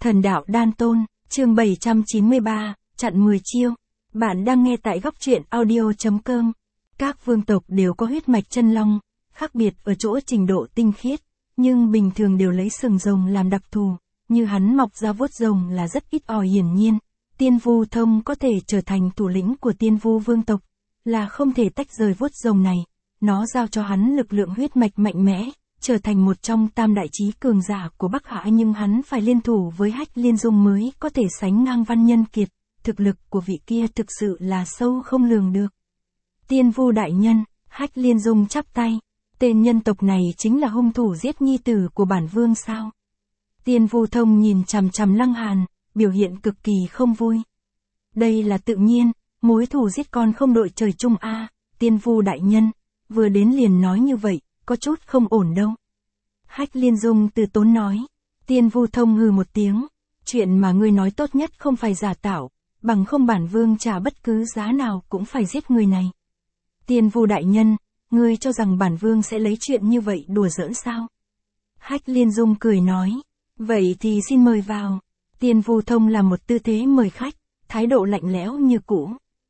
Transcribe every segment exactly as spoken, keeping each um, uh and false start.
Thần đạo đan tôn, chương bảy trăm chín mươi ba, chặn mười chiêu. Bạn đang nghe tại góc truyện audio chấm com. Các vương tộc đều có huyết mạch chân long, khác biệt ở chỗ trình độ tinh khiết, nhưng bình thường đều lấy sừng rồng làm đặc thù, như hắn mọc ra vuốt rồng là rất ít ỏi hiển nhiên. Tiên Vu Thông có thể trở thành thủ lĩnh của Tiên Vu vương tộc, là không thể tách rời vuốt rồng này, nó giao cho hắn lực lượng huyết mạch mạnh mẽ, trở thành một trong tam đại chí cường giả của Bắc Hạ, nhưng hắn phải liên thủ với Hách Liên Dung mới có thể sánh ngang Văn Nhân Kiệt, thực lực của vị kia thực sự là sâu không lường được. Tiên Vu đại nhân, Hách Liên Dung chắp tay, tên nhân tộc này chính là hung thủ giết nhi tử của bản vương sao? Tiên Vu Thông nhìn chằm chằm Lăng Hàn, biểu hiện cực kỳ không vui. Đây là tự nhiên, mối thù giết con không đội trời chung a. À, Tiên Vu đại nhân, vừa đến liền nói như vậy, có chút không ổn đâu. Hách Liên Dung từ tốn nói. Tiên Vu Thông hừ một tiếng, chuyện mà ngươi nói tốt nhất không phải giả tạo, bằng không bản vương trả bất cứ giá nào cũng phải giết người này. Tiên Vu đại nhân, ngươi cho rằng bản vương sẽ lấy chuyện như vậy đùa giỡn sao? Hách Liên Dung cười nói, vậy thì xin mời vào. Tiên Vu Thông làm một tư thế mời khách, thái độ lạnh lẽo như cũ.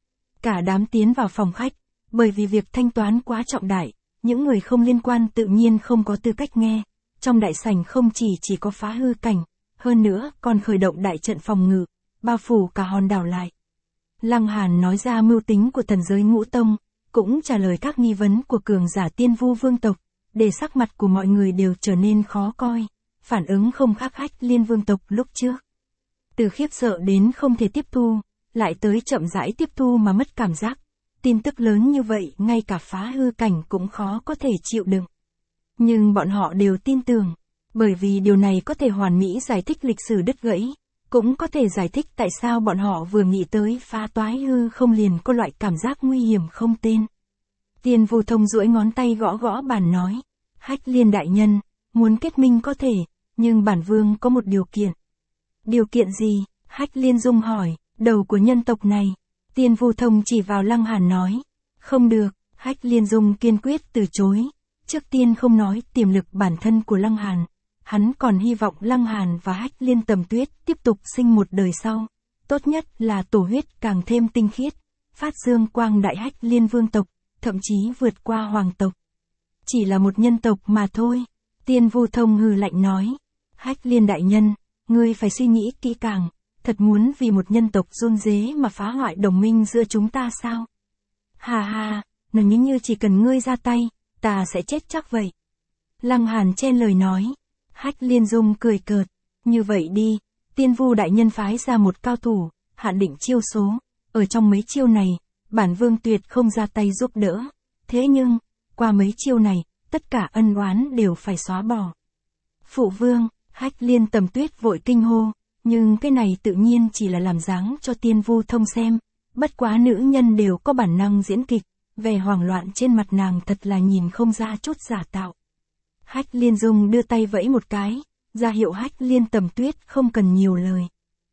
Cả đám tiến vào phòng khách, bởi vì việc thanh toán quá trọng đại, những người không liên quan tự nhiên không có tư cách nghe. Trong đại sảnh không chỉ chỉ có Phá Hư cảnh, hơn nữa còn khởi động đại trận phòng ngự, bao phủ cả hòn đảo lại. Lăng Hàn nói ra mưu tính của thần giới ngũ tông, cũng trả lời các nghi vấn của cường giả Tiên Vu vương tộc, để sắc mặt của mọi người đều trở nên khó coi, phản ứng không khác Hách Liên vương tộc lúc trước. Từ khiếp sợ đến không thể tiếp thu, lại tới chậm rãi tiếp thu mà mất cảm giác. Tin tức lớn như vậy ngay cả Phá Hư cảnh cũng khó có thể chịu đựng. Nhưng bọn họ đều tin tưởng, bởi vì điều này có thể hoàn mỹ giải thích lịch sử đứt gãy, cũng có thể giải thích tại sao bọn họ vừa nghĩ tới phá toái hư không liền có loại cảm giác nguy hiểm không tên. Tiên Vu Thông duỗi ngón tay gõ gõ bàn nói, Hách Liên đại nhân, muốn kết minh có thể, nhưng bản vương có một điều kiện. Điều kiện gì? Hách Liên Dung hỏi, đầu của nhân tộc này. Tiên Vu Thông chỉ vào Lăng Hàn nói, không được. Hách Liên Dung kiên quyết từ chối. Trước tiên không nói tiềm lực bản thân của Lăng Hàn, hắn còn hy vọng Lăng Hàn và Hách Liên Tầm Tuyết tiếp tục sinh một đời sau, tốt nhất là tổ huyết càng thêm tinh khiết, phát dương quang đại Hách Liên vương tộc, thậm chí vượt qua hoàng tộc. Chỉ là một nhân tộc mà thôi. Tiên Vu Thông hừ lạnh nói, Hách Liên đại nhân, ngươi phải suy nghĩ kỹ càng, thật muốn vì một nhân tộc run rế mà phá hoại đồng minh giữa chúng ta sao? Hà hà, nếu như chỉ cần ngươi ra tay, ta sẽ chết chắc vậy. Lăng Hàn chen lời nói. Hách Liên Dung cười cợt, như vậy đi, Tiên Vu đại nhân phái ra một cao thủ, hạn định chiêu số, ở trong mấy chiêu này, bản vương tuyệt không ra tay giúp đỡ, thế nhưng, qua mấy chiêu này, tất cả ân oán đều phải xóa bỏ. Phụ vương, Hách Liên Tầm Tuyết vội kinh hô, nhưng cái này tự nhiên chỉ là làm dáng cho Tiên Vu Thông xem, bất quá nữ nhân đều có bản năng diễn kịch, vẻ hoảng loạn trên mặt nàng thật là nhìn không ra chút giả tạo. Hách Liên Dung đưa tay vẫy một cái, ra hiệu Hách Liên Tầm Tuyết không cần nhiều lời.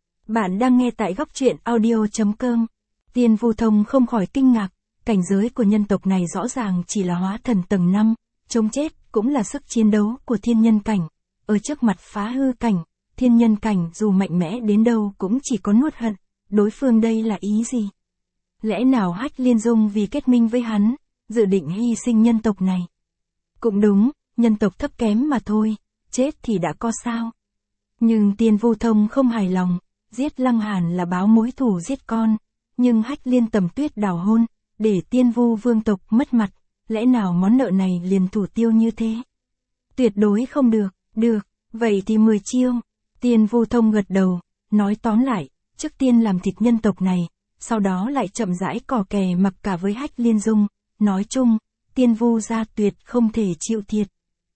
Bạn đang nghe tại góc truyện audio chấm com. Tiên Vu Thông không khỏi kinh ngạc, cảnh giới của nhân tộc này rõ ràng chỉ là hóa thần tầng năm, chống chết cũng là sức chiến đấu của thiên nhân cảnh. Ở trước mặt Phá Hư cảnh, thiên nhân cảnh dù mạnh mẽ đến đâu cũng chỉ có nuốt hận, đối phương đây là ý gì? Lẽ nào Hách Liên Dung vì kết minh với hắn, dự định hy sinh nhân tộc này? Cũng đúng, nhân tộc thấp kém mà thôi, chết thì đã có sao. Nhưng Tiên Vu Thông không hài lòng, giết Lăng Hàn là báo mối thù giết con, nhưng Hách Liên Tầm Tuyết đào hôn, để Tiên Vu vương tộc mất mặt, lẽ nào món nợ này liền thủ tiêu như thế? Tuyệt đối không được, được, vậy thì mười chiêu. Tiên Vu Thông gật đầu, nói tóm lại, trước tiên làm thịt nhân tộc này, sau đó lại chậm rãi cò kè mặc cả với Hách Liên Dung, nói chung, Tiên Vu gia tuyệt không thể chịu thiệt.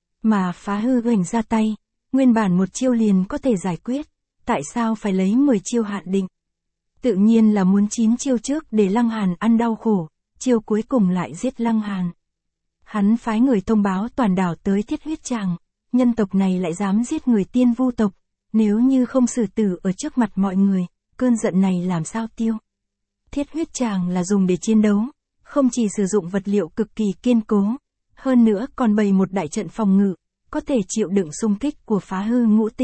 Mà Phá Hư cảnh ra tay, nguyên bản một chiêu liền có thể giải quyết, tại sao phải lấy mười chiêu hạn định? Tự nhiên là muốn chín chiêu trước để Lăng Hàn ăn đau khổ, chiêu cuối cùng lại giết Lăng Hàn. Hắn phái người thông báo toàn đảo tới Thiết Huyết Tràng, nhân tộc này lại dám giết người Tiên Vu tộc, nếu như không xử tử ở trước mặt mọi người, cơn giận này làm sao tiêu? Thiết Huyết Tràng là dùng để chiến đấu, không chỉ sử dụng vật liệu cực kỳ kiên cố, hơn nữa còn bày một đại trận phòng ngự, có thể chịu đựng xung kích của Phá Hư ngũ tinh,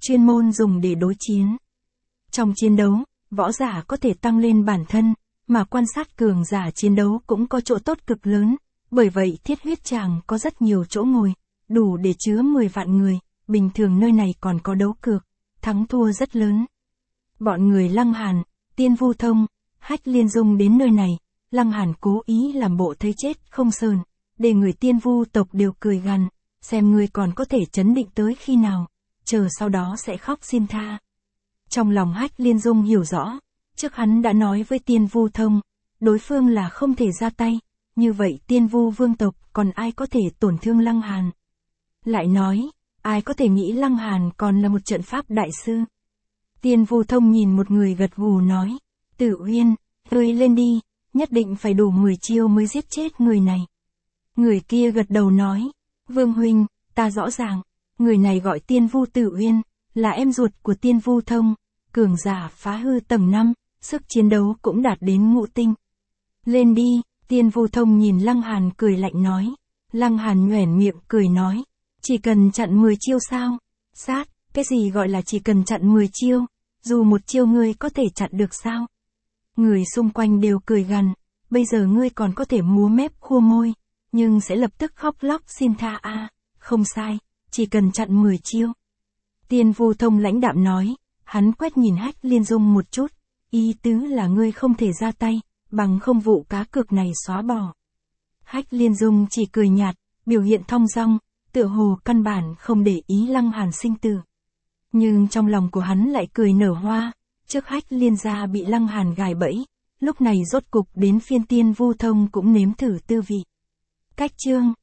chuyên môn dùng để đối chiến. Trong chiến đấu, võ giả có thể tăng lên bản thân, mà quan sát cường giả chiến đấu cũng có chỗ tốt cực lớn, bởi vậy Thiết Huyết Tràng có rất nhiều chỗ ngồi, đủ để chứa mười vạn người, bình thường nơi này còn có đấu cược, thắng thua rất lớn. Bọn người Lăng Hàn, Tiên Vu Thông, Hách Liên Dung đến nơi này, Lăng Hàn cố ý làm bộ thấy chết không sờn, để người Tiên Vu tộc đều cười gằn, xem ngươi còn có thể trấn định tới khi nào, chờ sau đó sẽ khóc xin tha. Trong lòng Hách Liên Dung hiểu rõ, trước hắn đã nói với Tiên Vu Thông, đối phương là không thể ra tay, như vậy Tiên Vu vương tộc còn ai có thể tổn thương Lăng Hàn. Lại nói, ai có thể nghĩ Lăng Hàn còn là một trận pháp đại sư. Tiên Vu Thông nhìn một người gật gù nói, Tử Uyên, ngươi lên đi, nhất định phải đủ mười chiêu mới giết chết người này. Người kia gật đầu nói, Vương huynh, ta rõ ràng, người này gọi Tiên Vu Tử Uyên, là em ruột của Tiên Vu Thông, cường giả phá hư tầng năm, sức chiến đấu cũng đạt đến ngũ tinh. Lên đi, Tiên Vu Thông nhìn Lăng Hàn cười lạnh nói. Lăng Hàn nhoẻn miệng cười nói, chỉ cần chặn mười chiêu sao? Sát, cái gì gọi là chỉ cần chặn mười chiêu, dù một chiêu ngươi có thể chặn được sao? Người xung quanh đều cười gằn, bây giờ ngươi còn có thể múa mép khua môi, nhưng sẽ lập tức khóc lóc xin tha a, à, không sai, chỉ cần chặn mười chiêu. Tiên Vu Thông lãnh đạm nói, hắn quét nhìn Hách Liên Dung một chút, ý tứ là ngươi không thể ra tay, bằng không vụ cá cược này xóa bỏ. Hách Liên Dung chỉ cười nhạt, biểu hiện thong dong, tựa hồ căn bản không để ý Lăng Hàn sinh tử. Nhưng trong lòng của hắn lại cười nở hoa, trước Hách Liên gia bị Lăng Hàn gài bẫy, lúc này rốt cục đến phiên Tiên Vu Thông cũng nếm thử tư vị. Cách chương